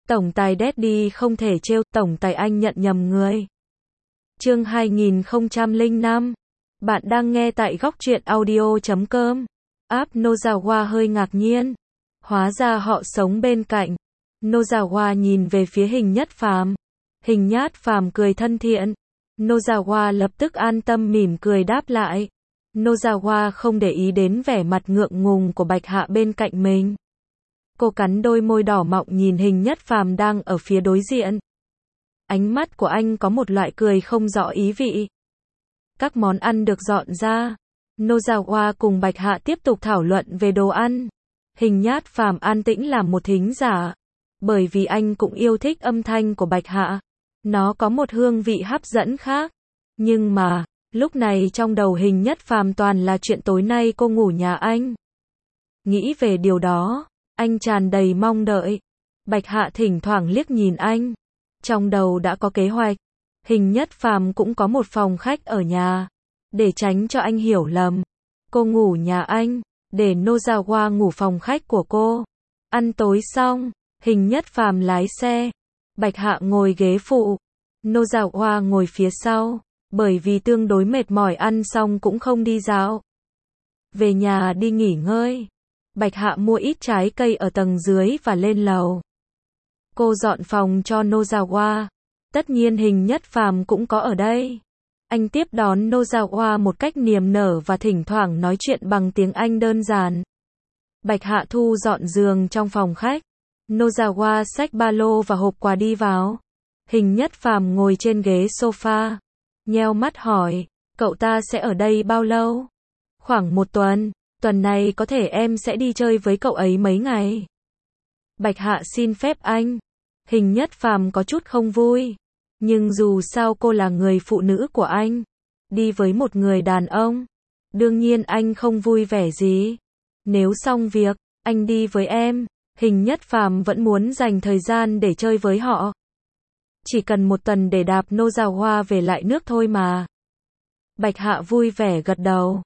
Tổng tài Daddy không thể trêu, tổng tài anh nhận nhầm người. Chương 2005. Bạn đang nghe tại góc truyện audio.com. App Nozawa hơi ngạc nhiên. Hóa ra họ sống bên cạnh. Nozawa nhìn về phía Hình Nhất Phàm. Hình Nhát Phàm cười thân thiện. Nozawa lập tức an tâm mỉm cười đáp lại. Nozawa không để ý đến vẻ mặt ngượng ngùng của Bạch Hạ bên cạnh mình. Cô cắn đôi môi đỏ mọng nhìn Hình Nhất Phàm đang ở phía đối diện. Ánh mắt của anh có một loại cười không rõ ý vị. Các món ăn được dọn ra. Nozawa cùng Bạch Hạ tiếp tục thảo luận về đồ ăn. Hình Nhát Phàm an tĩnh làm một thính giả. Bởi vì anh cũng yêu thích âm thanh của Bạch Hạ. Nó có một hương vị hấp dẫn khác. Nhưng mà, lúc này trong đầu Hình Nhất Phàm toàn là chuyện tối nay cô ngủ nhà anh. Nghĩ về điều đó, anh tràn đầy mong đợi. Bạch Hạ thỉnh thoảng liếc nhìn anh. Trong đầu đã có kế hoạch. Hình Nhất Phàm cũng có một phòng khách ở nhà. Để tránh cho anh hiểu lầm. Cô ngủ nhà anh, để Nozawa ngủ phòng khách của cô. Ăn tối xong, Hình Nhất Phàm lái xe. Bạch Hạ ngồi ghế phụ. Nozawa ngồi phía sau. Bởi vì tương đối mệt mỏi ăn xong cũng không đi dạo. Về nhà đi nghỉ ngơi. Bạch Hạ mua ít trái cây ở tầng dưới và lên lầu. Cô dọn phòng cho Nozawa. Tất nhiên Hình Nhất Phàm cũng có ở đây. Anh tiếp đón Nozawa một cách niềm nở và thỉnh thoảng nói chuyện bằng tiếng Anh đơn giản. Bạch Hạ thu dọn giường trong phòng khách. Nozawa xách ba lô và hộp quà đi vào. Hình Nhất Phàm ngồi trên ghế sofa. Nheo mắt hỏi, cậu ta sẽ ở đây bao lâu? Khoảng 1 tuần. Tuần này có thể em sẽ đi chơi với cậu ấy mấy ngày. Bạch Hạ xin phép anh. Hình Nhất Phàm có chút không vui. Nhưng dù sao cô là người phụ nữ của anh. Đi với một người đàn ông. Đương nhiên anh không vui vẻ gì. Nếu xong việc, anh đi với em. Hình Nhất Phàm vẫn muốn dành thời gian để chơi với họ. Chỉ cần 1 tuần để đạp Nozawa về lại nước thôi mà. Bạch Hạ vui vẻ gật đầu.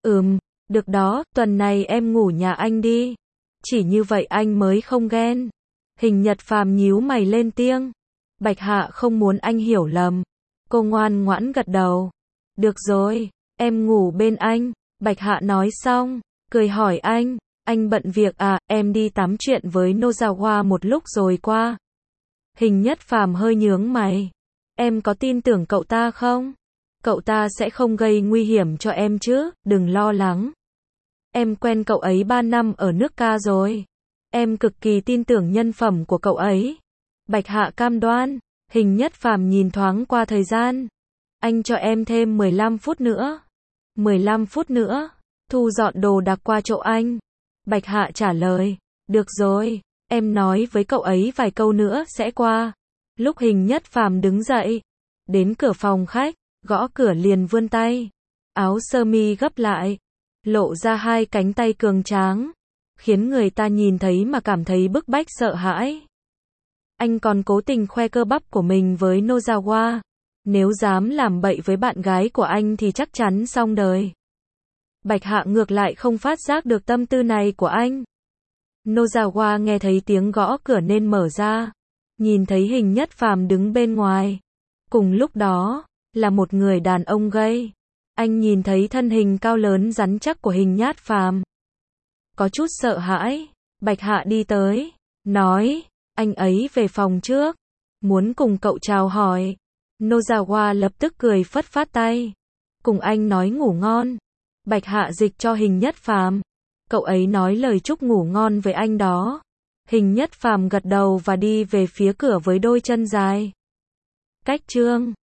Được đó, tuần này em ngủ nhà anh đi. Chỉ như vậy anh mới không ghen. Hình Nhất Phàm nhíu mày lên tiếng. Bạch Hạ không muốn anh hiểu lầm. Cô ngoan ngoãn gật đầu. Được rồi, em ngủ bên anh. Bạch Hạ nói xong, cười hỏi anh bận việc à, em đi tám chuyện với Nozawa một lúc rồi qua. Hình Nhất Phàm hơi nhướng mày. Em có tin tưởng cậu ta không? Cậu ta sẽ không gây nguy hiểm cho em chứ, đừng lo lắng. Em quen cậu ấy 3 năm ở nước Ca rồi. Em cực kỳ tin tưởng nhân phẩm của cậu ấy. Bạch Hạ cam đoan. Hình Nhất Phàm nhìn thoáng qua thời gian. Anh cho em thêm 15 phút nữa. 15 phút nữa. Thu dọn đồ đạc qua chỗ anh. Bạch Hạ trả lời. Được rồi, em nói với cậu ấy vài câu nữa sẽ qua. Lúc Hình Nhất Phàm đứng dậy. Đến cửa phòng khách, gõ cửa liền vươn tay. Áo sơ mi gấp lại. Lộ ra 2 cánh tay cường tráng. Khiến người ta nhìn thấy mà cảm thấy bức bách sợ hãi. Anh còn cố tình khoe cơ bắp của mình với Nozawa. Nếu dám làm bậy với bạn gái của anh thì chắc chắn xong đời. Bạch Hạ ngược lại không phát giác được tâm tư này của anh. Nozawa nghe thấy tiếng gõ cửa nên mở ra. Nhìn thấy Hình Nhất Phàm đứng bên ngoài. Cùng lúc đó, là một người đàn ông gay. Anh nhìn thấy thân hình cao lớn rắn chắc của Hình Nhất Phàm. Có chút sợ hãi. Bạch Hạ đi tới. Nói, anh ấy về phòng trước. Muốn cùng cậu chào hỏi. Nozawa lập tức cười phất phát tay. Cùng anh nói ngủ ngon. Bạch Hạ dịch cho Hình Nhất Phàm. Cậu ấy nói lời chúc ngủ ngon với anh đó. Hình Nhất Phàm gật đầu và đi về phía cửa với đôi chân dài. Cách chương